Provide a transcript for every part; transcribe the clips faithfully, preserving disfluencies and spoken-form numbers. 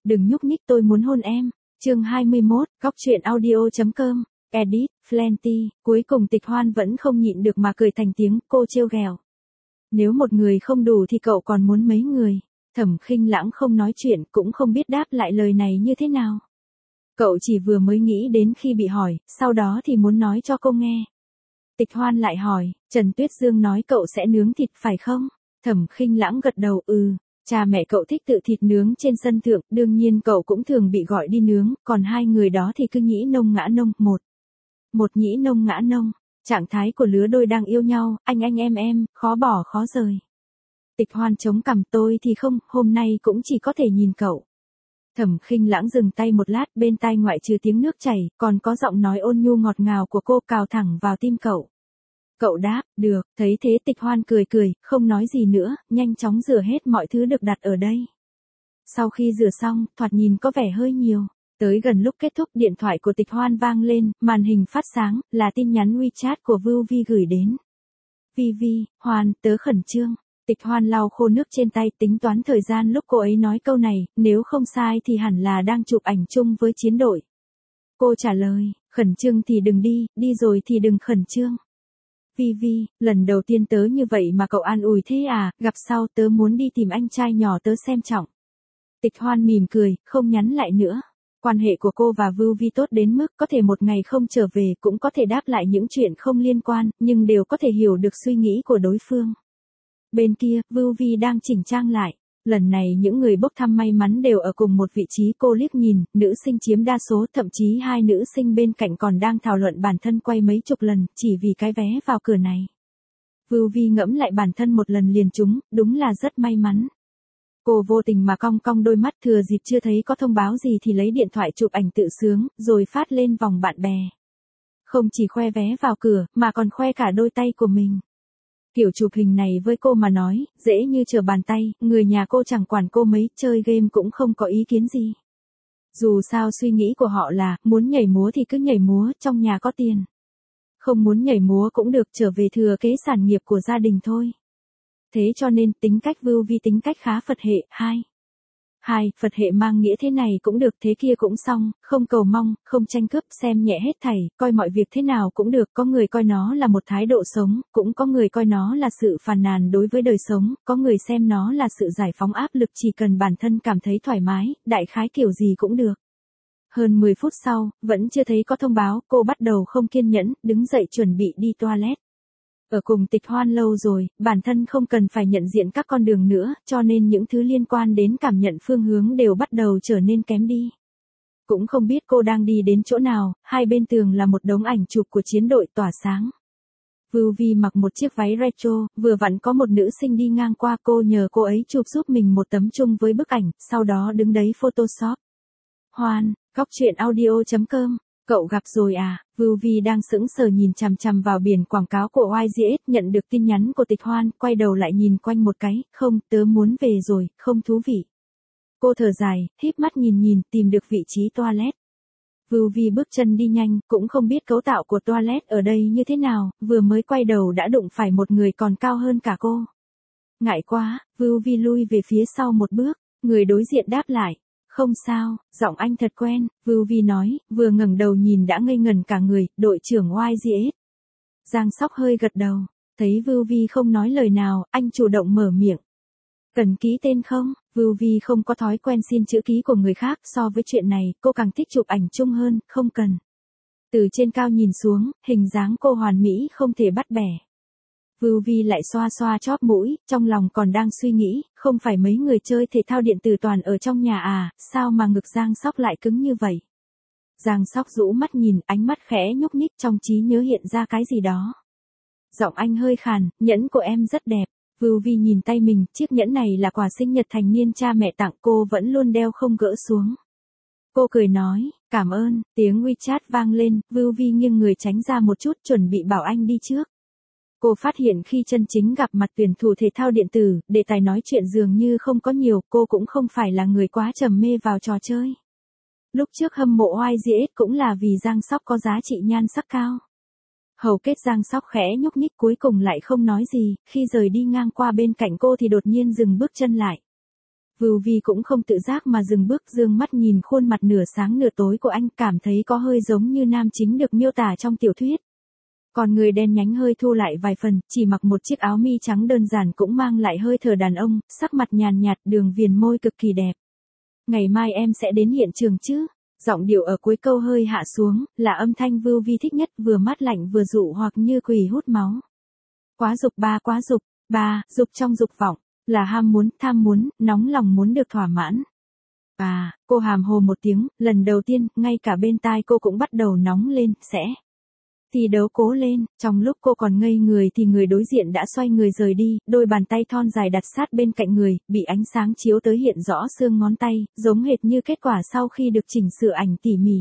Đừng nhúc nhích tôi muốn hôn em. Chương hai mươi mốt, góc truyện audio.com, edit, Flenty, cuối cùng Tịch Hoan vẫn không nhịn được mà cười thành tiếng, cô trêu ghẹo. Nếu một người không đủ thì cậu còn muốn mấy người? Thẩm Khinh Lãng không nói chuyện, cũng không biết đáp lại lời này như thế nào. Cậu chỉ vừa mới nghĩ đến khi bị hỏi, sau đó thì muốn nói cho cô nghe. Tịch Hoan lại hỏi, Trần Tuyết Dương nói cậu sẽ nướng thịt phải không? Thẩm Khinh Lãng gật đầu, ừ. Cha mẹ cậu thích tự thịt nướng trên sân thượng, đương nhiên cậu cũng thường bị gọi đi nướng, còn hai người đó thì cứ nhĩ nông ngã nông, một. Một nhĩ nông ngã nông, trạng thái của lứa đôi đang yêu nhau, anh anh em em, khó bỏ khó rời. Tịch Hoan chống cằm, tôi thì không, hôm nay cũng chỉ có thể nhìn cậu. Thẩm Khinh Lãng dừng tay một lát, bên tai ngoại trừ tiếng nước chảy, còn có giọng nói ôn nhu ngọt ngào của cô cào thẳng vào tim cậu. Cậu đáp, được, thấy thế Tịch Hoan cười cười, không nói gì nữa, nhanh chóng rửa hết mọi thứ được đặt ở đây. Sau khi rửa xong, thoạt nhìn có vẻ hơi nhiều. Tới gần lúc kết thúc, điện thoại của Tịch Hoan vang lên, màn hình phát sáng, là tin nhắn WeChat của Vưu Vi gửi đến. Vi Vi, Hoan, tớ khẩn trương. Tịch Hoan lau khô nước trên tay, tính toán thời gian lúc cô ấy nói câu này, nếu không sai thì hẳn là đang chụp ảnh chung với chiến đội. Cô trả lời, khẩn trương thì đừng đi, đi rồi thì đừng khẩn trương. Vi Vi, lần đầu tiên tớ như vậy mà cậu an ủi thế à, gặp sau tớ muốn đi tìm anh trai nhỏ tớ xem trọng. Tịch Hoan mỉm cười, không nhắn lại nữa. Quan hệ của cô và Vưu Vi tốt đến mức có thể một ngày không trở về cũng có thể đáp lại những chuyện không liên quan, nhưng đều có thể hiểu được suy nghĩ của đối phương. Bên kia, Vưu Vi đang chỉnh trang lại. Lần này những người bốc thăm may mắn đều ở cùng một vị trí, cô liếc nhìn, nữ sinh chiếm đa số, thậm chí hai nữ sinh bên cạnh còn đang thảo luận bản thân quay mấy chục lần, chỉ vì cái vé vào cửa này. Vưu Vi ngẫm lại bản thân một lần liền trúng, đúng là rất may mắn. Cô vô tình mà cong cong đôi mắt, thừa dịp chưa thấy có thông báo gì thì lấy điện thoại chụp ảnh tự sướng, rồi phát lên vòng bạn bè. Không chỉ khoe vé vào cửa, mà còn khoe cả đôi tay của mình. Kiểu chụp hình này với cô mà nói, dễ như trở bàn tay, người nhà cô chẳng quản cô mấy, chơi game cũng không có ý kiến gì. Dù sao suy nghĩ của họ là, muốn nhảy múa thì cứ nhảy múa, trong nhà có tiền. Không muốn nhảy múa cũng được, trở về thừa kế sản nghiệp của gia đình thôi. Thế cho nên, tính cách Vưu Vi tính cách khá Phật hệ, hai. Hai, Phật hệ mang nghĩa thế này cũng được, thế kia cũng xong, không cầu mong, không tranh cướp, xem nhẹ hết thảy, coi mọi việc thế nào cũng được, có người coi nó là một thái độ sống, cũng có người coi nó là sự phàn nàn đối với đời sống, có người xem nó là sự giải phóng áp lực, chỉ cần bản thân cảm thấy thoải mái, đại khái kiểu gì cũng được. Hơn mười phút sau, vẫn chưa thấy có thông báo, cô bắt đầu không kiên nhẫn, đứng dậy chuẩn bị đi toilet. Ở cùng Tịch Hoan lâu rồi, bản thân không cần phải nhận diện các con đường nữa, cho nên những thứ liên quan đến cảm nhận phương hướng đều bắt đầu trở nên kém đi. Cũng không biết cô đang đi đến chỗ nào, hai bên tường là một đống ảnh chụp của chiến đội tỏa sáng. Vưu Vi mặc một chiếc váy retro, vừa vặn có một nữ sinh đi ngang qua, cô nhờ cô ấy chụp giúp mình một tấm chung với bức ảnh, sau đó đứng đấy Photoshop. Hoan, góc truyện audio.com. Cậu gặp rồi à? Vưu Vi đang sững sờ nhìn chằm chằm vào biển quảng cáo của Y G S, nhận được tin nhắn của Tịch Hoan, quay đầu lại nhìn quanh một cái, không, tớ muốn về rồi, không thú vị. Cô thở dài, híp mắt nhìn nhìn, tìm được vị trí toilet. Vưu Vi bước chân đi nhanh, cũng không biết cấu tạo của toilet ở đây như thế nào, vừa mới quay đầu đã đụng phải một người còn cao hơn cả cô. Ngại quá, Vưu Vi lui về phía sau một bước, người đối diện đáp lại. Không sao, giọng anh thật quen, Vưu Vi nói, vừa ngẩng đầu nhìn đã ngây ngẩn cả người, đội trưởng Y G S. Giang Sóc hơi gật đầu, thấy Vưu Vi không nói lời nào, anh chủ động mở miệng. Cần ký tên không? Vưu Vi không có thói quen xin chữ ký của người khác, so với chuyện này, cô càng thích chụp ảnh chung hơn, không cần. Từ trên cao nhìn xuống, hình dáng cô hoàn mỹ không thể bắt bẻ. Vưu Vi lại xoa xoa chóp mũi, trong lòng còn đang suy nghĩ, không phải mấy người chơi thể thao điện tử toàn ở trong nhà à, sao mà ngực Giang Sóc lại cứng như vậy. Giang Sóc rũ mắt nhìn, ánh mắt khẽ nhúc nhích, trong trí nhớ hiện ra cái gì đó. Giọng anh hơi khàn, nhẫn của em rất đẹp. Vưu Vi nhìn tay mình, chiếc nhẫn này là quà sinh nhật thành niên cha mẹ tặng, cô vẫn luôn đeo không gỡ xuống. Cô cười nói, cảm ơn, tiếng WeChat vang lên, Vưu Vi nghiêng người tránh ra một chút, chuẩn bị bảo anh đi trước. Cô phát hiện khi chân chính gặp mặt tuyển thủ thể thao điện tử, đề tài nói chuyện dường như không có nhiều, cô cũng không phải là người quá trầm mê vào trò chơi. Lúc trước hâm mộ Y G S cũng là vì Giang Sóc có giá trị nhan sắc cao. Hầu kết Giang Sóc khẽ nhúc nhích, cuối cùng lại không nói gì, khi rời đi ngang qua bên cạnh cô thì đột nhiên dừng bước chân lại. Vưu Vi cũng không tự giác mà dừng bước, dương mắt nhìn khuôn mặt nửa sáng nửa tối của anh, cảm thấy có hơi giống như nam chính được miêu tả trong tiểu thuyết. Còn người đen nhánh hơi thu lại vài phần, chỉ mặc một chiếc áo mi trắng đơn giản cũng mang lại hơi thở đàn ông, sắc mặt nhàn nhạt, đường viền môi cực kỳ đẹp. Ngày mai em sẽ đến hiện trường chứ? Giọng điệu ở cuối câu hơi hạ xuống, là âm thanh Vưu Vi thích nhất, vừa mát lạnh vừa dụ hoặc như quỷ hút máu. Quá dục ba, quá dục, ba, dục trong dục vọng, là ham muốn, tham muốn, nóng lòng muốn được thỏa mãn. À, cô hàm hồ một tiếng, lần đầu tiên, ngay cả bên tai cô cũng bắt đầu nóng lên, sẽ. Thi đấu cố lên, trong lúc cô còn ngây người thì người đối diện đã xoay người rời đi, đôi bàn tay thon dài đặt sát bên cạnh người, bị ánh sáng chiếu tới hiện rõ xương ngón tay, giống hệt như kết quả sau khi được chỉnh sửa ảnh tỉ mỉ.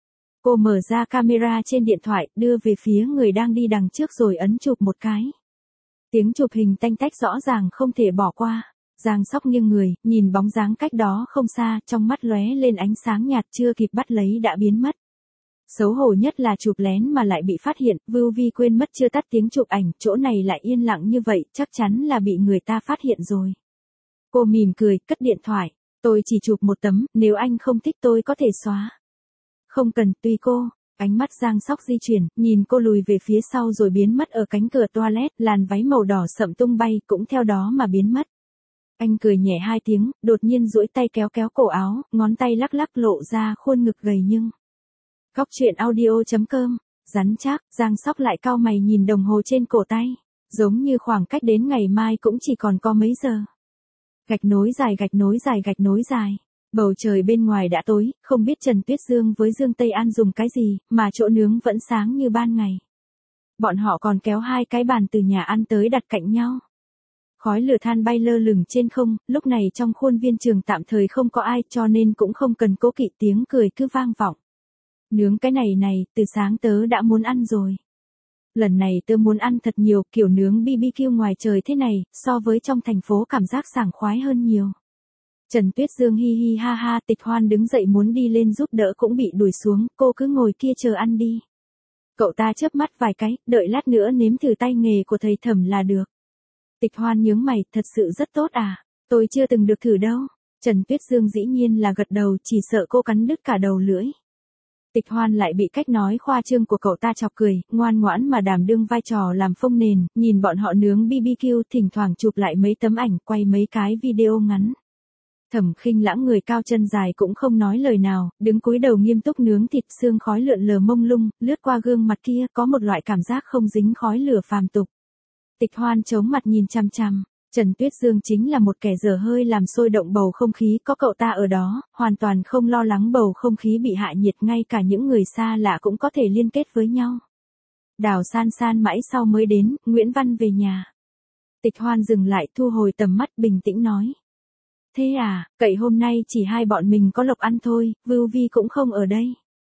Cô mở ra camera trên điện thoại, đưa về phía người đang đi đằng trước rồi ấn chụp một cái. Tiếng chụp hình tanh tách rõ ràng không thể bỏ qua. Giang Sóc nghiêng người, nhìn bóng dáng cách đó không xa, trong mắt lóe lên ánh sáng nhạt, chưa kịp bắt lấy đã biến mất. Xấu hổ nhất là chụp lén mà lại bị phát hiện, Vưu Vi quên mất chưa tắt tiếng chụp ảnh, chỗ này lại yên lặng như vậy, chắc chắn là bị người ta phát hiện rồi. Cô mỉm cười, cất điện thoại, tôi chỉ chụp một tấm, nếu anh không thích tôi có thể xóa. Không cần, tùy cô. Ánh mắt Giang Sóc di chuyển, nhìn cô lùi về phía sau rồi biến mất ở cánh cửa toilet, làn váy màu đỏ sậm tung bay, cũng theo đó mà biến mất. Anh cười nhẹ hai tiếng, đột nhiên duỗi tay kéo kéo cổ áo, ngón tay lắc lắc lộ ra khuôn ngực gầy nhưng. Góc truyện audio chấm com, rắn chắc, Giang Sóc lại cau mày nhìn đồng hồ trên cổ tay, giống như khoảng cách đến ngày mai cũng chỉ còn có mấy giờ. Gạch nối dài gạch nối dài gạch nối dài. Bầu trời bên ngoài đã tối, không biết Trần Tuyết Dương với Dương Tây An dùng cái gì, mà chỗ nướng vẫn sáng như ban ngày. Bọn họ còn kéo hai cái bàn từ nhà ăn tới đặt cạnh nhau. Khói lửa than bay lơ lửng trên không, lúc này trong khuôn viên trường tạm thời không có ai cho nên cũng không cần cố kỵ, tiếng cười cứ vang vọng. Nướng cái này này, từ sáng tớ đã muốn ăn rồi. Lần này tớ muốn ăn thật nhiều, kiểu nướng bê bê kiu ngoài trời thế này, so với trong thành phố cảm giác sảng khoái hơn nhiều. Trần Tuyết Dương hi hi ha ha, Tịch Hoan đứng dậy muốn đi lên giúp đỡ cũng bị đuổi xuống, cô cứ ngồi kia chờ ăn đi. Cậu ta chớp mắt vài cái, đợi lát nữa nếm thử tay nghề của thầy Thẩm là được. Tịch Hoan nhướng mày, thật sự rất tốt à, tôi chưa từng được thử đâu. Trần Tuyết Dương dĩ nhiên là gật đầu, chỉ sợ cô cắn đứt cả đầu lưỡi. Tịch Hoan lại bị cách nói khoa trương của cậu ta chọc cười, ngoan ngoãn mà đảm đương vai trò làm phông nền, nhìn bọn họ nướng bê bê kiu, thỉnh thoảng chụp lại mấy tấm ảnh, quay mấy cái video ngắn. Thẩm Khinh Lãng người cao chân dài cũng không nói lời nào, đứng cúi đầu nghiêm túc nướng thịt, xương khói lượn lờ mông lung, lướt qua gương mặt kia, có một loại cảm giác không dính khói lửa phàm tục. Tịch Hoan chống mặt nhìn chằm chằm, Trần Tuyết Dương chính là một kẻ dở hơi làm sôi động bầu không khí, có cậu ta ở đó, hoàn toàn không lo lắng bầu không khí bị hạ nhiệt, ngay cả những người xa lạ cũng có thể liên kết với nhau. Đào San San mãi sau mới đến, Nguyễn Văn về nhà. Tịch Hoan dừng lại, thu hồi tầm mắt, bình tĩnh nói. Thế à, cậy hôm nay chỉ hai bọn mình có lộc ăn thôi, Vưu Vi cũng không ở đây.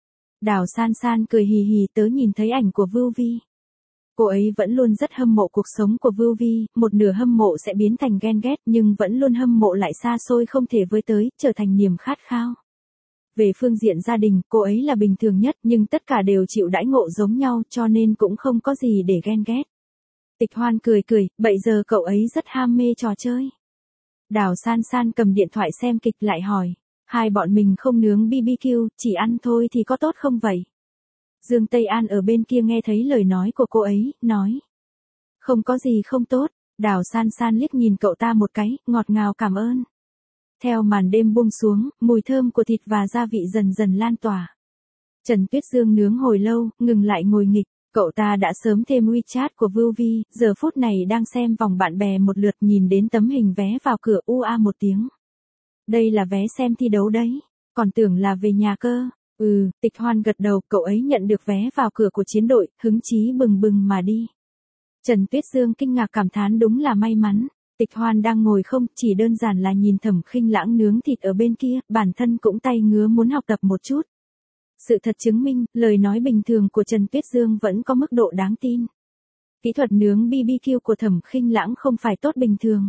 Đào San San cười hì hì, tớ nhìn thấy ảnh của Vưu Vi. Cô ấy vẫn luôn rất hâm mộ cuộc sống của Vưu Vi, một nửa hâm mộ sẽ biến thành ghen ghét nhưng vẫn luôn hâm mộ lại xa xôi không thể với tới, trở thành niềm khát khao. Về phương diện gia đình, cô ấy là bình thường nhất nhưng tất cả đều chịu đãi ngộ giống nhau cho nên cũng không có gì để ghen ghét. Tịch Hoan cười cười, bây giờ cậu ấy rất ham mê trò chơi. Đào San San cầm điện thoại xem kịch lại hỏi, hai bọn mình không nướng bê bê kiu, chỉ ăn thôi thì có tốt không vậy? Dương Tây An ở bên kia nghe thấy lời nói của cô ấy, nói. Không có gì không tốt, Đào San San liếc nhìn cậu ta một cái, ngọt ngào cảm ơn. Theo màn đêm buông xuống, mùi thơm của thịt và gia vị dần dần lan tỏa. Trần Tuyết Dương nướng hồi lâu, ngừng lại ngồi nghịch, cậu ta đã sớm thêm WeChat của Vưu Vi, giờ phút này đang xem vòng bạn bè một lượt, nhìn đến tấm hình vé vào cửa u a một tiếng. Đây là vé xem thi đấu đấy, còn tưởng là về nhà cơ. Ừ, Tịch Hoan gật đầu, cậu ấy nhận được vé vào cửa của chiến đội, hứng chí bừng bừng mà đi. Trần Tuyết Dương kinh ngạc cảm thán đúng là may mắn. Tịch Hoan đang ngồi không, chỉ đơn giản là nhìn Thẩm Khinh Lãng nướng thịt ở bên kia, bản thân cũng tay ngứa muốn học tập một chút. Sự thật chứng minh, lời nói bình thường của Trần Tuyết Dương vẫn có mức độ đáng tin. Kỹ thuật nướng bê bê kiu của Thẩm Khinh Lãng không phải tốt bình thường.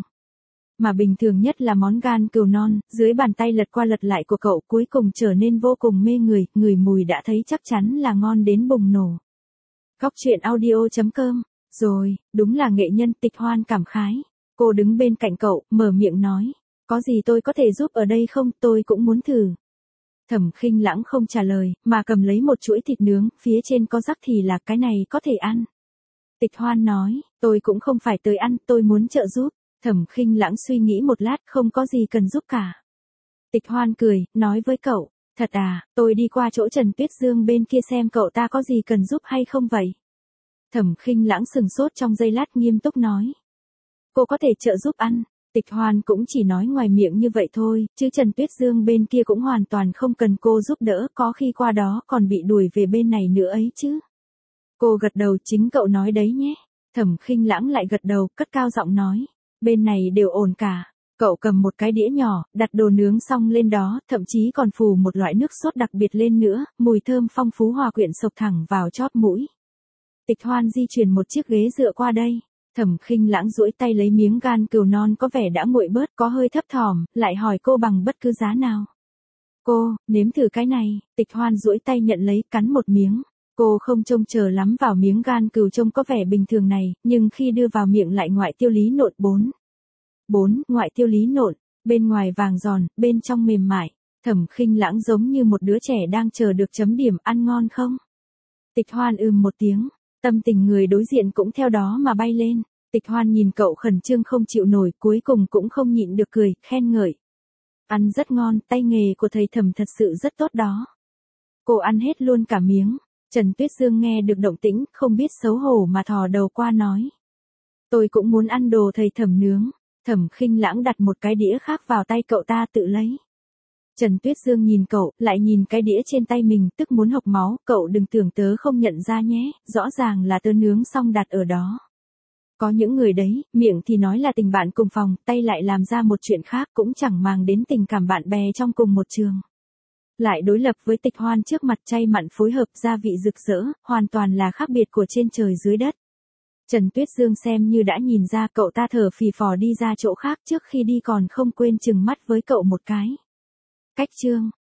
Mà bình thường nhất là món gan cừu non, dưới bàn tay lật qua lật lại của cậu cuối cùng trở nên vô cùng mê người, người mùi đã thấy chắc chắn là ngon đến bùng nổ. Góc truyện audio chấm com, rồi, đúng là nghệ nhân. Tịch Hoan cảm khái. Cô đứng bên cạnh cậu, mở miệng nói. Có gì tôi có thể giúp ở đây không, tôi cũng muốn thử. Thẩm Khinh Lãng không trả lời, mà cầm lấy một chuỗi thịt nướng, phía trên có rắc thì là cái này có thể ăn. Tịch Hoan nói, tôi cũng không phải tới ăn, tôi muốn trợ giúp. Thẩm Khinh Lãng suy nghĩ một lát, không có gì cần giúp cả. Tịch Hoan cười, nói với cậu, thật à, tôi đi qua chỗ Trần Tuyết Dương bên kia xem cậu ta có gì cần giúp hay không vậy. Thẩm Khinh Lãng sừng sốt trong giây lát nghiêm túc nói. Cô có thể trợ giúp ăn. Tịch Hoan cũng chỉ nói ngoài miệng như vậy thôi, chứ Trần Tuyết Dương bên kia cũng hoàn toàn không cần cô giúp đỡ, có khi qua đó còn bị đuổi về bên này nữa ấy chứ. Cô gật đầu, chính cậu nói đấy nhé. Thẩm Khinh Lãng lại gật đầu, cất cao giọng nói. Bên này đều ổn cả. Cậu cầm một cái đĩa nhỏ, đặt đồ nướng xong lên đó, thậm chí còn phủ một loại nước sốt đặc biệt lên nữa, mùi thơm phong phú hòa quyện sộc thẳng vào chóp mũi. Tịch Hoan di chuyển một chiếc ghế dựa qua đây. Thẩm Khinh Lãng duỗi tay lấy miếng gan cừu non có vẻ đã nguội bớt, có hơi thấp thỏm, lại hỏi cô bằng bất cứ giá nào. Cô, nếm thử cái này. Tịch Hoan duỗi tay nhận lấy, cắn một miếng. Cô không trông chờ lắm vào miếng gan cừu trông có vẻ bình thường này, nhưng khi đưa vào miệng lại ngoại tiêu lý nộn bốn. Bốn, ngoại tiêu lý nộn, bên ngoài vàng giòn, bên trong mềm mại. Thẩm Khinh Lãng giống như một đứa trẻ đang chờ được chấm điểm, ăn ngon không? Tịch Hoan ừm một tiếng, tâm tình người đối diện cũng theo đó mà bay lên. Tịch Hoan nhìn cậu khẩn trương không chịu nổi, cuối cùng cũng không nhịn được cười, khen ngợi. Ăn rất ngon, tay nghề của thầy Thẩm thật sự rất tốt đó. Cô ăn hết luôn cả miếng. Trần Tuyết Dương nghe được động tĩnh, không biết xấu hổ mà thò đầu qua nói. Tôi cũng muốn ăn đồ thầy Thẩm nướng. Thẩm Khinh Lãng đặt một cái đĩa khác vào tay cậu ta tự lấy. Trần Tuyết Dương nhìn cậu, lại nhìn cái đĩa trên tay mình, tức muốn hộc máu, cậu đừng tưởng tớ không nhận ra nhé, rõ ràng là tớ nướng xong đặt ở đó. Có những người đấy, miệng thì nói là tình bạn cùng phòng, tay lại làm ra một chuyện khác, cũng chẳng màng đến tình cảm bạn bè trong cùng một trường. Lại đối lập với Tịch Hoan trước mặt, chay mặn phối hợp, gia vị rực rỡ, hoàn toàn là khác biệt của trên trời dưới đất. Trần Tuyết Dương xem như đã nhìn ra, cậu ta thở phì phò đi ra chỗ khác, trước khi đi còn không quên chừng mắt với cậu một cái. Cách chương